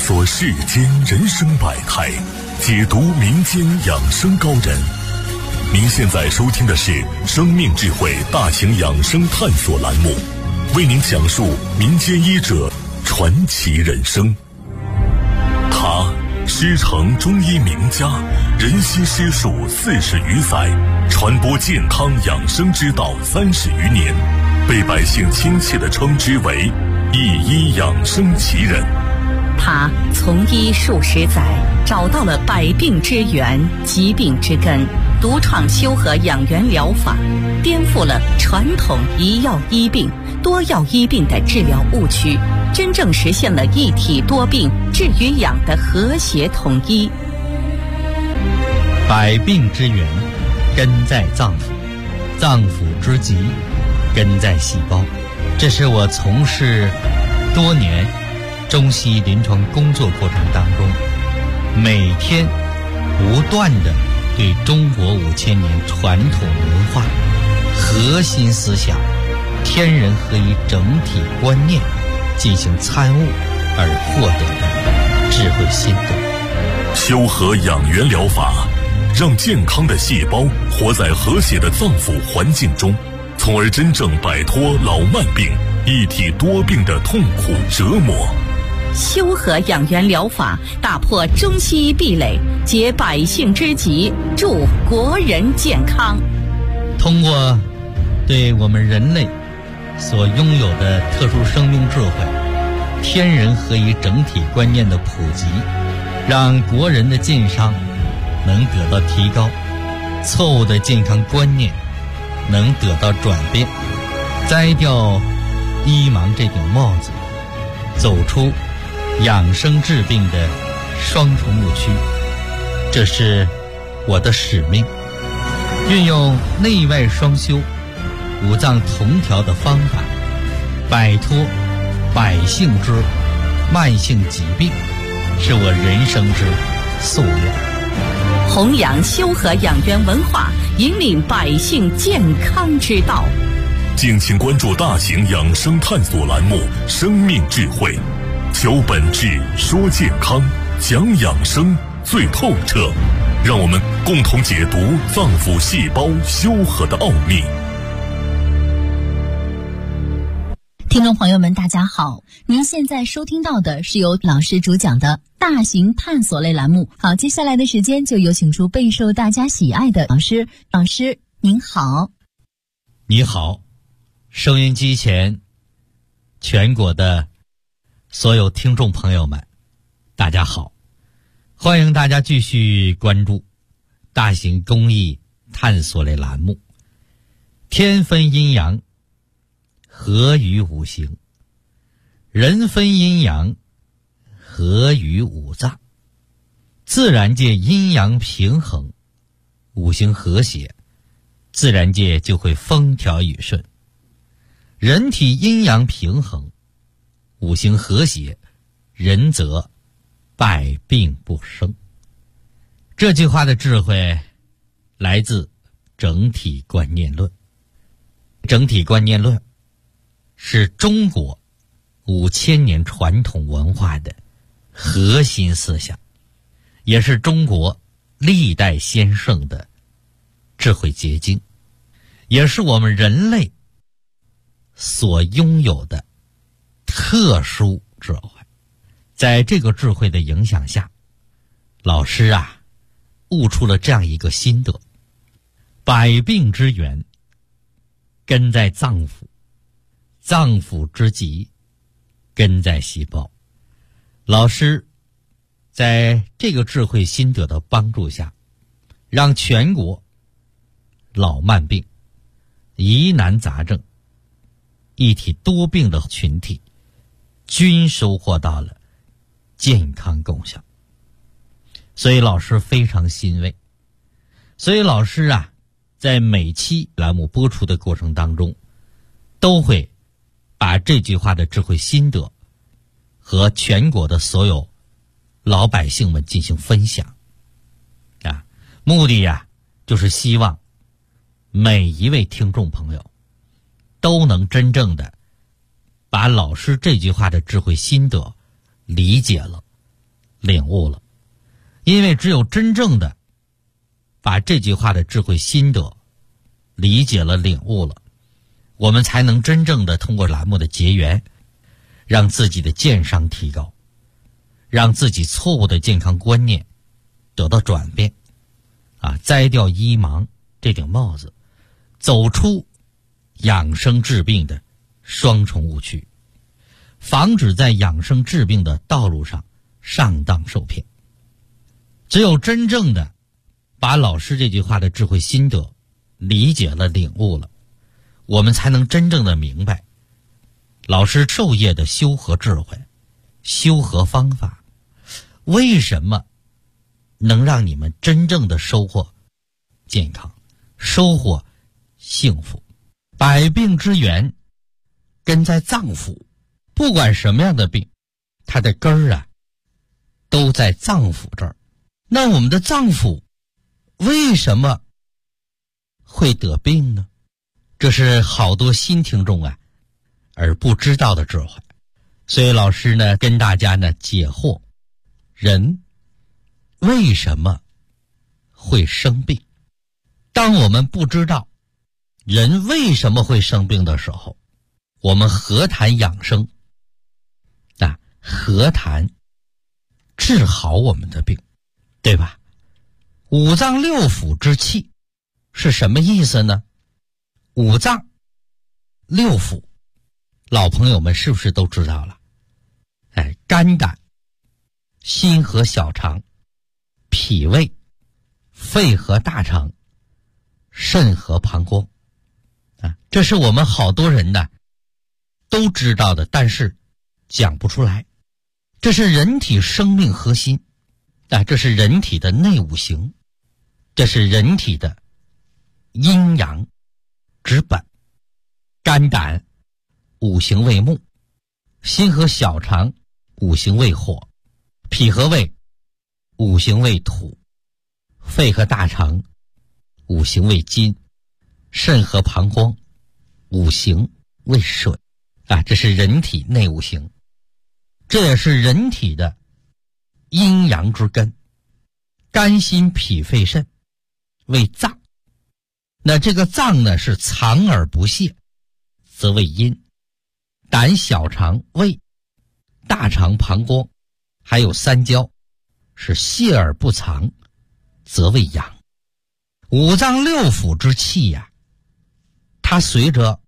索世间人生百态，解读民间养生高人。您现在收听的是生命智慧大型养生探索栏目，为您讲述民间医者传奇人生。他师承中医名家，人心师术40余载，传播健康养生之道30余年，被百姓亲切地称之为一医养生奇人。 他从医数十载，找到了百病之源、疾病之根，独创修和养元疗法，颠覆了传统一药医病、多药医病的治疗误区，真正实现了一体多病治与养的和谐统一。 百病之源根在脏腑，脏腑之疾根在细胞。这是我从事多年中西医临床工作过程当中，每天不断的对中国5000年传统文化、核心思想、天人合一整体观念进行参悟而获得的智慧心得。 修和养元疗法让健康的细胞活在和谐的脏腑环境中，从而真正摆脱老慢病、一体多病的痛苦折磨。 修和养元疗法打破中西医壁垒，解百姓之急，助国人健康。 通过对我们人类所拥有的特殊生命智慧、天人合一整体观念的普及，让国人的健康能得到提高，错误的健康观念能得到转变，摘掉医盲这顶帽子，走出养生治病的双重误区。这是我的使命，运用内外双修、五脏同调的方法，摆脱百姓之慢性疾病，是我人生之夙愿。 弘扬修和养元文化，引领百姓健康之道。 敬请关注大型养生探索栏目《生命智慧》，求本质，说健康，讲养生最透彻，让我们共同解读脏腑细胞修和的奥秘。 听众朋友们大家好，您现在收听到的是由老师主讲的大型探索类栏目。好，接下来的时间就有请出备受大家喜爱的老师。老师您好。 你好，收音机前全国的所有听众朋友们大家好，欢迎大家继续关注大型公益探索类栏目，天分阴阳，合于五行，人分阴阳，合于五脏。自然界阴阳平衡，五行和谐，自然界就会风调雨顺。人体阴阳平衡，五行和谐，人则百病不生。这句话的智慧来自整体观念论。整体观念论是中国5000年传统文化的核心思想，也是中国历代先圣的智慧结晶，也是我们人类所拥有的特殊智慧。在这个智慧的影响下，老师悟出了这样一个心得：百病之源根在脏腑，脏腑之疾根在细胞。老师在这个智慧心得的帮助下，让全国老慢病、疑难杂症、一体多病的群体均收获到了健康功效。所以老师非常欣慰。所以老师在每期栏目播出的过程当中，都会把这句话的智慧心得和全国的所有老百姓们进行分享目的就是希望每一位听众朋友都能真正的把老师这句话的智慧心得理解了， 领悟了。因为只有真正的把这句话的智慧心得理解了、领悟了，我们才能真正的通过栏目的结缘，让自己的健商提高，让自己错误的健康观念得到转变，摘掉医盲这顶帽子，走出养生治病的双重误区，防止在养生治病的道路上上当受骗。只有真正的把老师这句话的智慧心得理解了、领悟了，我们才能真正的明白老师授业的修和智慧、修和方法，为什么能让你们真正的收获健康、收获幸福。百病之源根在脏腑，不管什么样的病，它的根儿都在脏腑这儿。那我们的脏腑为什么会得病呢？这是好多新听众而不知道的智慧。所以老师呢跟大家呢解惑，人为什么会生病。当我们不知道人为什么会生病的时候，我们何谈养生何谈治好我们的病，对吧？五脏六腑之气是什么意思呢？五脏六腑老朋友们是不是都知道了？肝胆、心和小肠、脾胃、肺和大肠、肾和膀胱这是我们好多人都知道的，但是讲不出来。这是人体生命核心这是人体的内五行，这是人体的阴阳之本。肝胆五行为木，心和小肠五行为火，脾和胃五行为土，肺和大肠五行为金，肾和膀胱五行为水这是人体内五行，这也是人体的阴阳之根。肝心脾肺肾为脏，那这个脏呢是藏而不泄，则为阴。胆小肠胃大肠膀胱还有三焦是泄而不藏，则为阳。五脏六腑之气它随着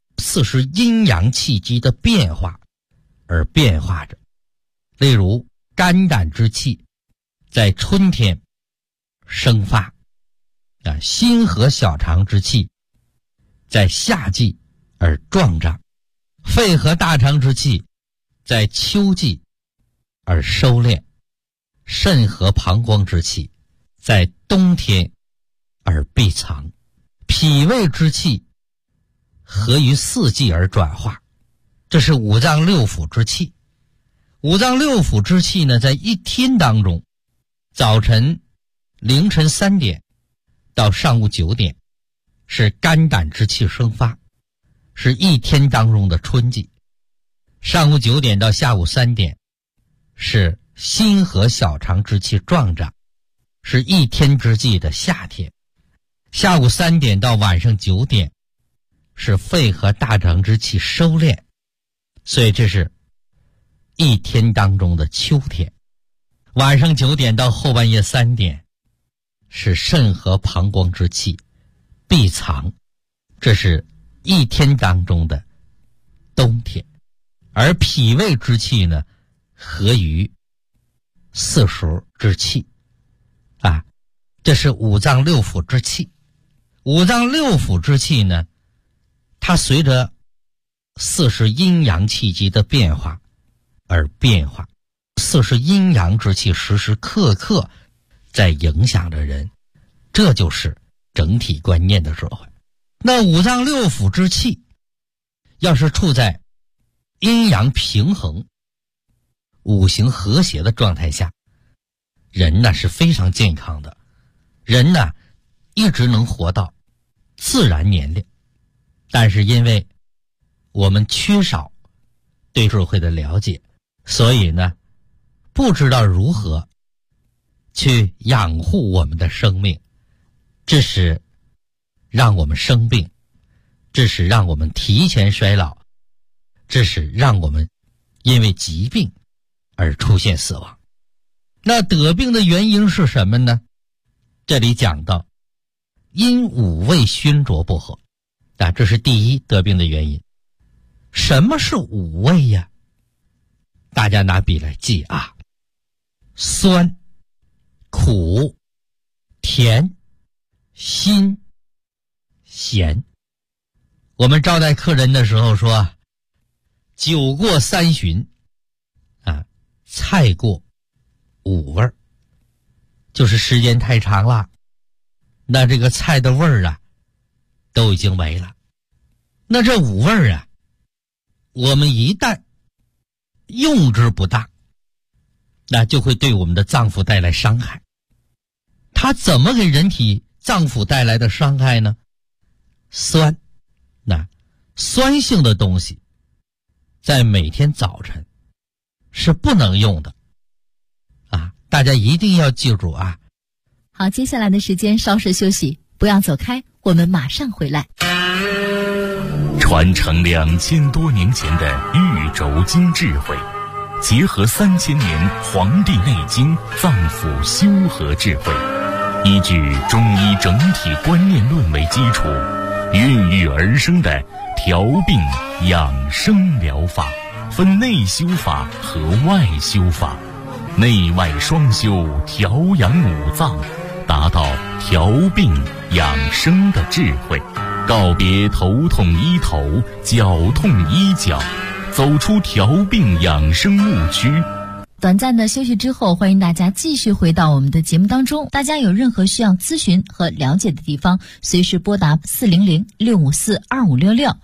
40阴阳气机的变化而变化着。例如肝胆之气在春天生发心和小肠之气在夏季而壮长，肺和大肠之气在秋季而收敛，肾和膀胱之气在冬天而闭藏，脾胃之气合于四季而转化。这是五脏六腑之气。五脏六腑之气呢，在一天当中，早晨凌晨3点到上午9点是肝胆之气生发，是一天当中的春季。上午9点到下午3点是心和小肠之气壮长，是一天之计的夏天。下午3点到晚上9点是肺和大肠之气收敛，所以这是一天当中的秋天。晚上9点到后半夜3点是肾和膀胱之气闭藏，这是一天当中的冬天。而脾胃之气呢，合于四时之气这是五脏六腑之气。五脏六腑之气呢，它随着40阴阳气机的变化而变化，40阴阳之气时时刻刻在影响着人，这就是整体观念的智慧。那五脏六腑之气要是处在阴阳平衡、五行和谐的状态下，人呢是非常健康的，人呢一直能活到自然年龄。但是因为我们缺少对智慧的了解，所以呢不知道如何去养护我们的生命，致使让我们生病，致使让我们提前衰老，致使让我们因为疾病而出现死亡。那得病的原因是什么呢？这里讲到因五味熏灼不和，这是第一得病的原因。什么是五味呀？大家拿笔来记啊：酸、苦、甜、辛、咸。我们招待客人的时候说，酒过三巡菜过五味，就是时间太长了，那这个菜的味儿都已经没了。那这五味儿我们一旦用之不当，那就会对我们的脏腑带来伤害。它怎么给人体脏腑带来的伤害呢？酸，酸性的东西在每天早晨是不能用的大家一定要记住啊。 好，接下来的时间稍事休息，不要走开，我们马上回来。 传承2000多年前的玉轴经智慧，结合3000年《黄帝内经》脏腑修和智慧，依据中医整体观念论为基础，孕育而生的调病养生疗法，分内修法和外修法，内外双修，调养五脏，达到调病养生的智慧，告别头痛医头，脚痛医脚，走出调病养生误区。 短暂的休息之后，欢迎大家继续回到我们的节目当中。大家有任何需要咨询和了解的地方，随时拨打400-654-2566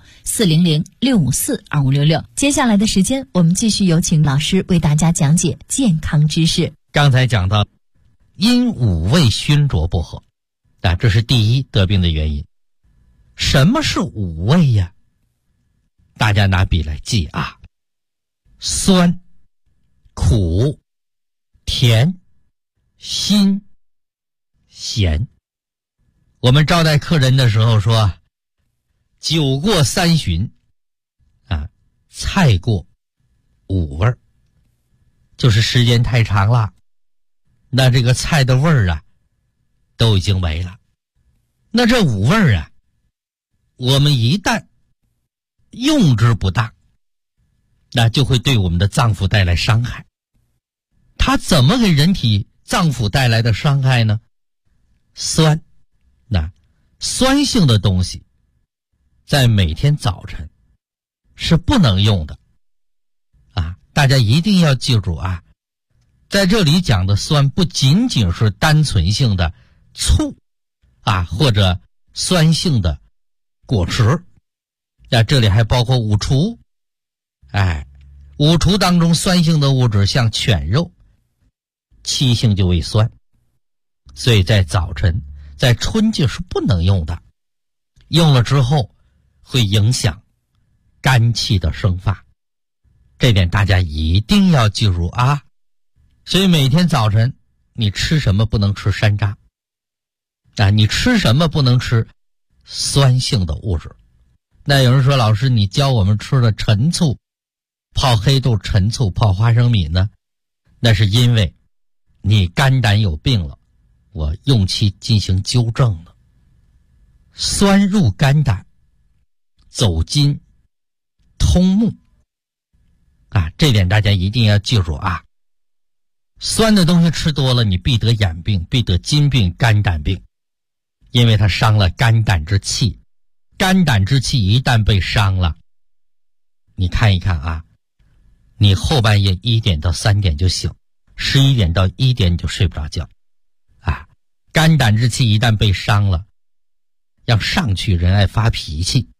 400-654-2566。接下来的时间，我们继续有请老师为大家讲解健康知识。 刚才讲到因五味熏灼不和，这是第一得病的原因。什么是五味呀？大家拿笔来记啊：酸、苦、甜、辛、咸。我们招待客人的时候说，酒过三巡菜过五味，就是时间太长了，那这个菜的味儿都已经没了。那这五味儿我们一旦用之不当，那就会对我们的脏腑带来伤害。它怎么给人体脏腑带来的伤害呢？酸，酸性的东西在每天早晨是不能用的大家一定要记住啊。在这里讲的酸不仅仅是单纯性的醋或者酸性的果汁，这里还包括五厨。五厨当中酸性的物质像犬肉，气性就为酸，所以在早晨在春季是不能用的，用了之后会影响肝气的生发，这点大家一定要记住啊。所以每天早晨你吃什么不能吃山楂你吃什么不能吃酸性的物质。那有人说，老师你教我们吃的陈醋，泡黑豆、陈醋、泡花生米呢？那是因为你肝胆有病了，我用其进行纠正了。酸入肝胆，走筋通目这点大家一定要记住啊。酸的东西吃多了，你必得眼病，必得筋病、肝胆病，因为它伤了肝胆之气。肝胆之气一旦被伤了，你看一看你后半夜1点到3点就醒，11点到1点你就睡不着觉肝胆之气一旦被伤了，要上去人爱发脾气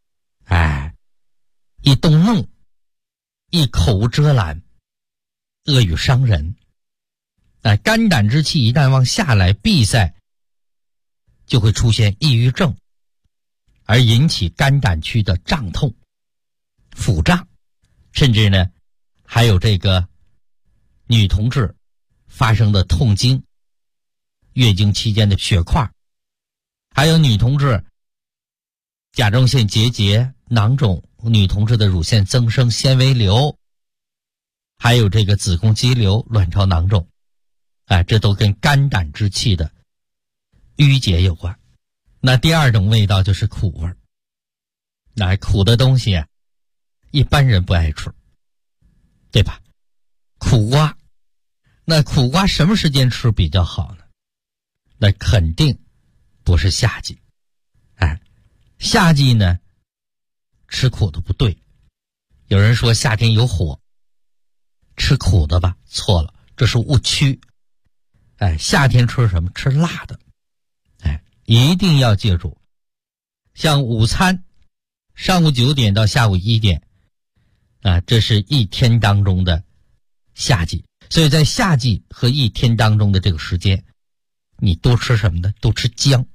一动怒，一口无遮拦，恶语伤人肝胆之气一旦往下来闭塞，就会出现抑郁症，而引起肝胆区的胀痛、腹胀，甚至呢还有这个女同志发生的痛经、月经期间的血块，还有女同志甲状腺结节、囊肿，女同志的乳腺增生、纤维瘤，还有这个子宫肌瘤、卵巢囊肿，这都跟肝胆之气的淤结有关。那第二种味道就是苦味儿。苦的东西一般人不爱吃，对吧？苦瓜，那苦瓜什么时间吃比较好呢？那肯定不是夏季。夏季呢，吃苦的不对。有人说夏天有火，吃苦的吧，错了，这是误区。夏天吃什么？吃辣的。一定要记住，像午餐上午9点到下午1点这是一天当中的夏季，所以在夏季和一天当中的这个时间，你多吃什么呢？多吃姜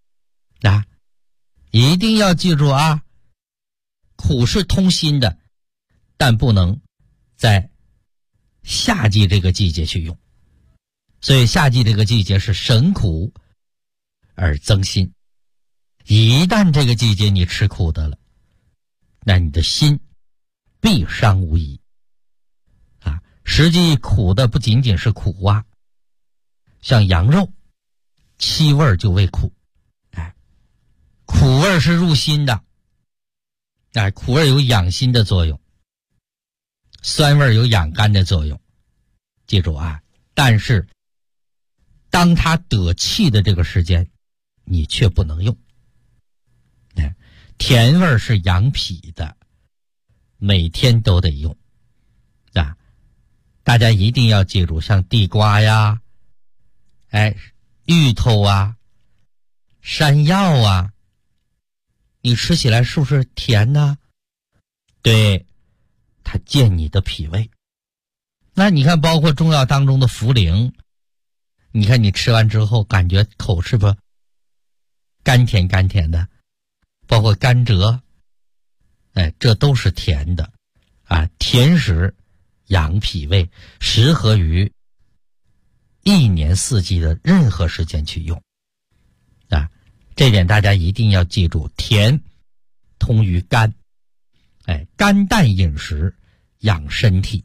一定要记住苦是通心的，但不能在夏季这个季节去用。所以夏季这个季节是省苦而增心，一旦这个季节你吃苦的了，那你的心必伤无疑实际苦的不仅仅是苦瓜，像羊肉七味就为苦，苦味是入心的，苦味有养心的作用，酸味有养肝的作用。记住但是当它得气的这个时间，你却不能用。甜味是养脾的，每天都得用大家一定要记住，像地瓜呀芋头山药你吃起来是不是甜呢？对，它健你的脾胃。那你看包括中药当中的茯苓，你看你吃完之后感觉口是不是甘甜甘甜的，包括甘蔗这都是甜的甜食养脾胃，适合于一年四季的任何时间去用这点大家一定要记住，甜通于肝肝淡饮食养身体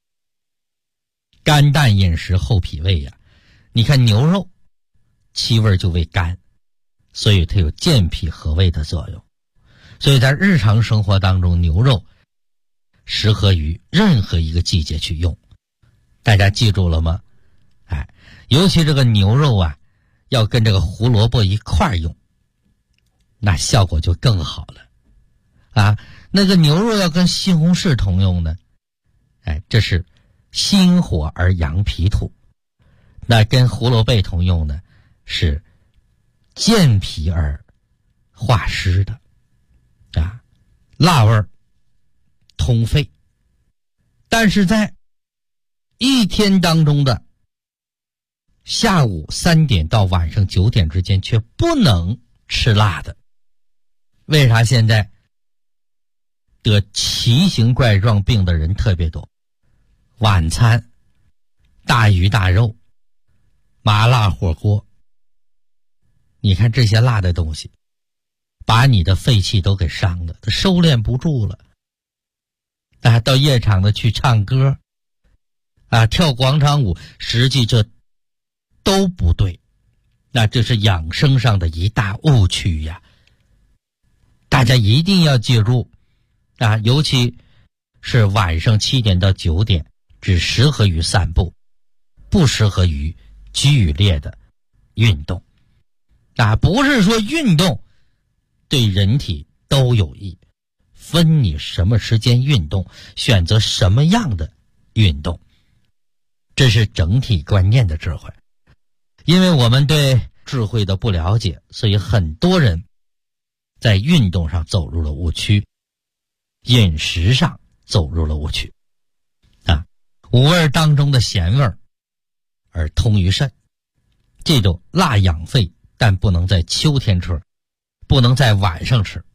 肝淡饮食厚脾胃你看牛肉七味就为肝，所以它有健脾和胃的作用。所以在日常生活当中，牛肉适合于任何一个季节去用。大家记住了吗？尤其这个牛肉要跟这个胡萝卜一块用，那效果就更好了那个牛肉要跟西红柿同用呢这是心火而养脾土。那跟胡萝卜同用呢，是健脾而化湿的辣味通肺。但是在一天当中的下午3点到晚上9点之间却不能吃辣的。为啥现在得奇形怪状病的人特别多？晚餐大鱼大肉、麻辣火锅，你看这些辣的东西把你的肺气都给伤了，它收敛不住了到夜场的去唱歌跳广场舞，实际这都不对，那这是养生上的一大误区大家一定要记住尤其是晚上7点到9点只适合于散步，不适合于剧烈的运动不是说运动对人体都有益，分你什么时间运动，选择什么样的运动，这是整体观念的智慧。因为我们对智慧的不了解，所以很多人在运动上走入了误区，饮食上走入了误区五味当中的咸味而通于肾。记住，辣养肺，但不能在秋天吃，不能在晚上吃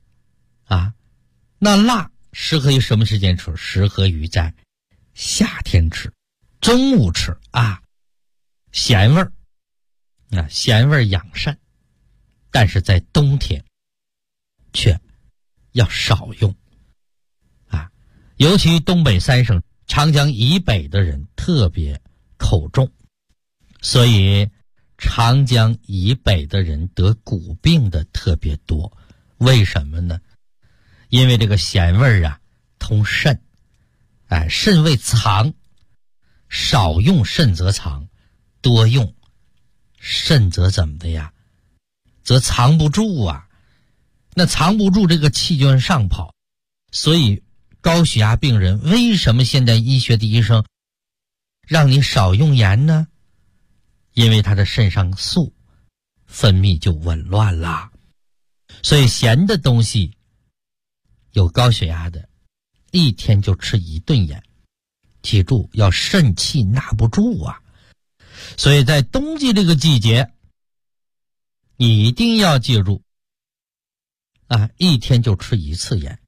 那辣适合于什么时间吃？适合于在夏天吃中午吃啊，咸味儿，咸味儿养肾，但是在冬天却要少用啊，尤其东北三省长江以北的人特别口重，所以长江以北的人得骨病的特别多。为什么呢？因为这个咸味儿啊通肾，肾为藏，少用肾则藏，多用肾则怎么的呀？则藏不住啊。那藏不住，这个气就往上跑。所以高血压病人为什么现在医学的医生让你少用盐呢？因为他的肾上素分泌就紊乱了。所以咸的东西，有高血压的一天就吃1顿盐，记住要肾气纳不住啊。所以在冬季这个季节，你一定要记住一天就吃1次盐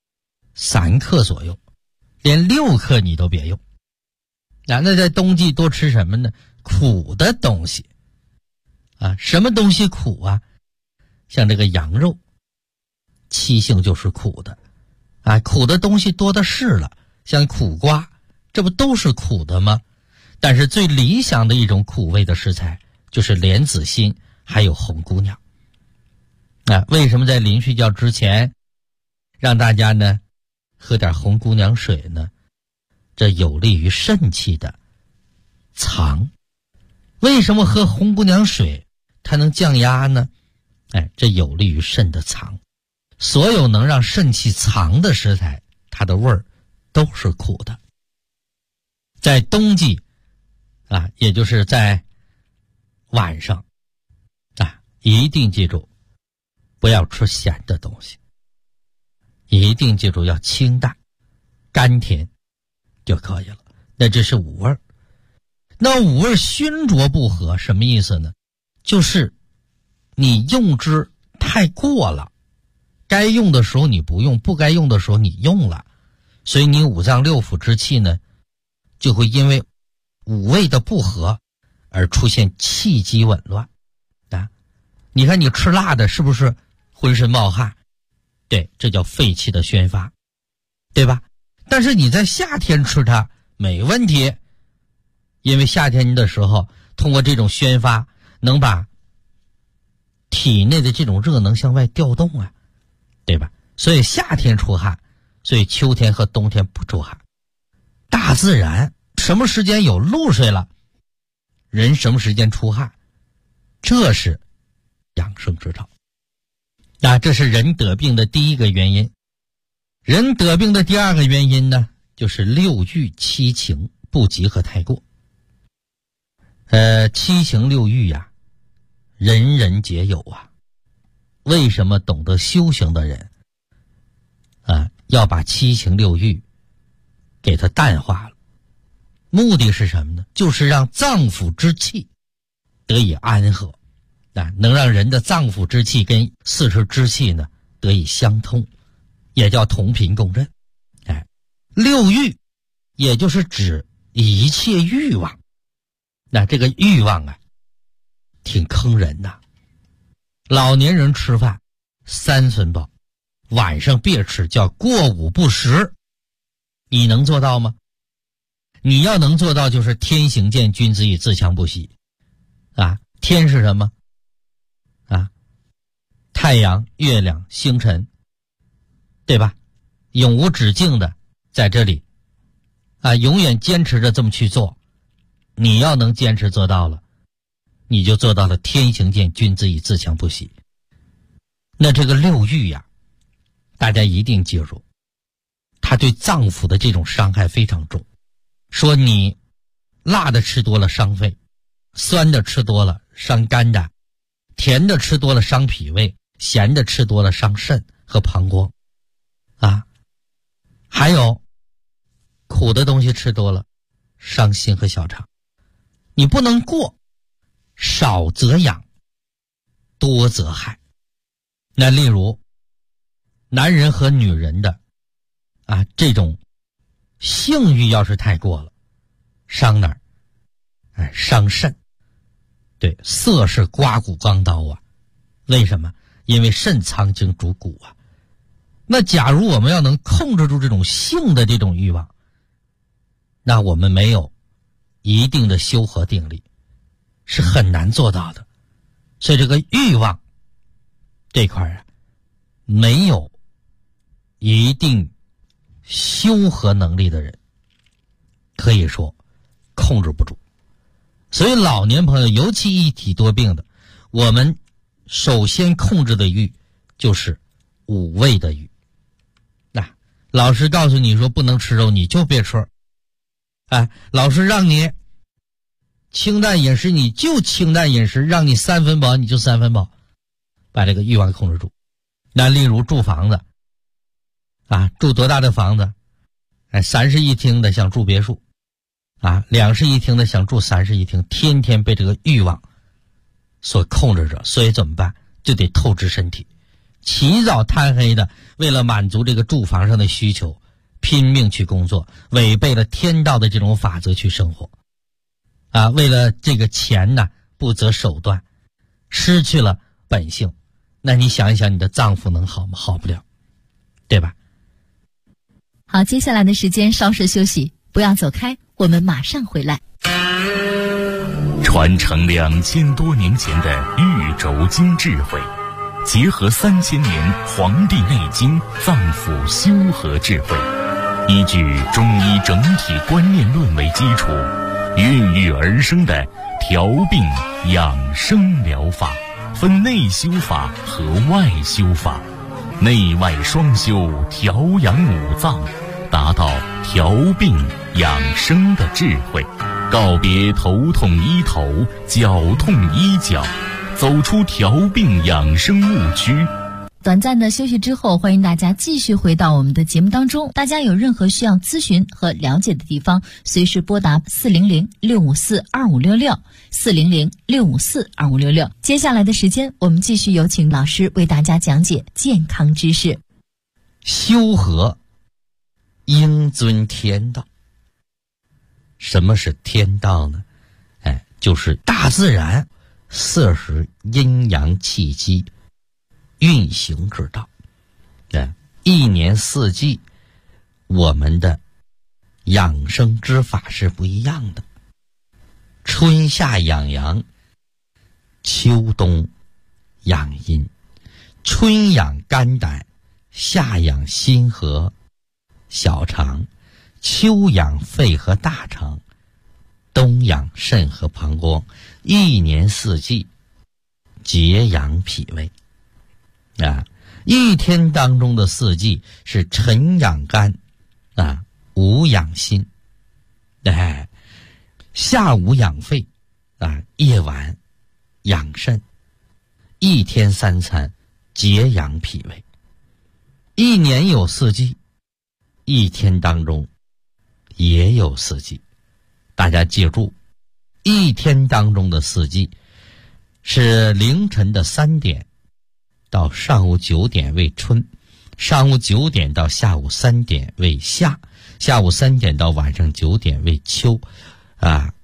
，3克左右，连6克你都别用。那在冬季多吃什么呢？苦的东西什么东西苦啊？像这个羊肉，气性就是苦的苦的东西多的是了，像苦瓜，这不都是苦的吗？但是最理想的一种苦味的食材就是莲子心还有红姑娘。为什么在临睡觉之前让大家呢喝点红姑娘水呢？这有利于肾气的藏。为什么喝红姑娘水它能降压呢？这有利于肾的藏。所有能让肾气藏的食材，它的味儿都是苦的。在冬季也就是在晚上一定记住不要吃咸的东西，一定记住要清淡甘甜就可以了。那这是五味。那五味熏浊不和什么意思呢？就是你用之太过了，该用的时候你不用，不该用的时候你用了，所以你五脏六腑之气呢就会因为五味的不和而出现气机紊乱你看你吃辣的是不是浑身冒汗？对，这叫肺气的宣发，对吧？但是你在夏天吃它没问题，因为夏天的时候通过这种宣发能把体内的这种热能向外调动对吧？所以夏天出汗，所以秋天和冬天不出汗。大自然什么时间有露水了，人什么时间出汗，这是养生之道。这是人得病的第一个原因。人得病的第二个原因呢，就是六欲七情不及和太过。七情六欲人人皆有为什么懂得修行的人要把七情六欲给它淡化了？目的是什么呢？就是让脏腑之气得以安和能让人的脏腑之气跟四时之气呢得以相通，也叫同频共振。六欲也就是指一切欲望。这个欲望挺坑人老年人吃饭3寸饱，晚上别吃，叫过午不食。你能做到吗？你要能做到，就是天行健，君子以自强不息天是什么太阳、月亮、星辰，对吧？永无止境的在这里永远坚持着这么去做。你要能坚持做到了，你就做到了天行健，君子以自强不息。那这个六欲大家一定记住，它对脏腑的这种伤害非常重。说你辣的吃多了伤肺，酸的吃多了伤肝胆，甜的吃多了伤脾胃，咸的吃多了伤肾和膀胱还有苦的东西吃多了伤心和小肠。你不能过，少则养，多则害。那例如男人和女人的这种性欲要是太过了， 伤哪儿？伤肾。对，色是刮骨钢刀啊。为什么？因为肾藏精主骨啊。那假如我们要能控制住这种性的这种欲望，那我们没有一定的修和定力，是很难做到的。所以这个欲望这块啊，没有一定修和能力的人，可以说控制不住。所以老年朋友，尤其一体多病的，我们首先控制的欲就是五味的欲。老师告诉你说不能吃肉，你就别吃。老师让你清淡饮食，你就清淡饮食，让你3分饱你就3分饱，把这个欲望控制住。那例如住房子住多大的房子？3室1厅的想住别墅，2室1厅的想住3室1厅，天天被这个欲望所控制着。所以怎么办？就得透支身体，起早贪黑的，为了满足这个住房上的需求，拼命去工作，违背了天道的这种法则去生活为了这个钱呢，不择手段，失去了本性。那你想一想，你的脏腑能好吗？好不了，对吧？ 好，接下来的时间稍事休息，不要走开，我们马上回来。 传承2000多年前的玉轴经智慧，结合3000年《黄帝内经》脏腑修和智慧，依据中医整体观念论为基础，孕育而生的调病养生疗法，分内修法和外修法，内外双修，调养五脏，达到调病养生的智慧，告别头痛医头，脚痛医脚，走出调病养生误区。 短暂的休息之后，欢迎大家继续回到我们的节目当中。大家有任何需要咨询和了解的地方，随时拨打400-654-2566 400-654-2566。接下来的时间，我们继续有请老师为大家讲解健康知识。 修和应遵天道。什么是天道呢？就是大自然40阴阳气机运行之道。一年四季我们的养生之法是不一样的。春夏养阳，秋冬养阴。春养肝胆，夏养心和小肠，秋养肺和大肠，冬养肾和膀胱。一年四季节养脾胃一天当中的四季是晨养肝午养心下午养肺夜晚养肾。一天3餐节养脾胃。一年有四季，一天当中也有四季。大家记住，一天当中的四季是凌晨的3点到上午9点为春，上午9点到下午3点为夏，下午3点到晚上9点为秋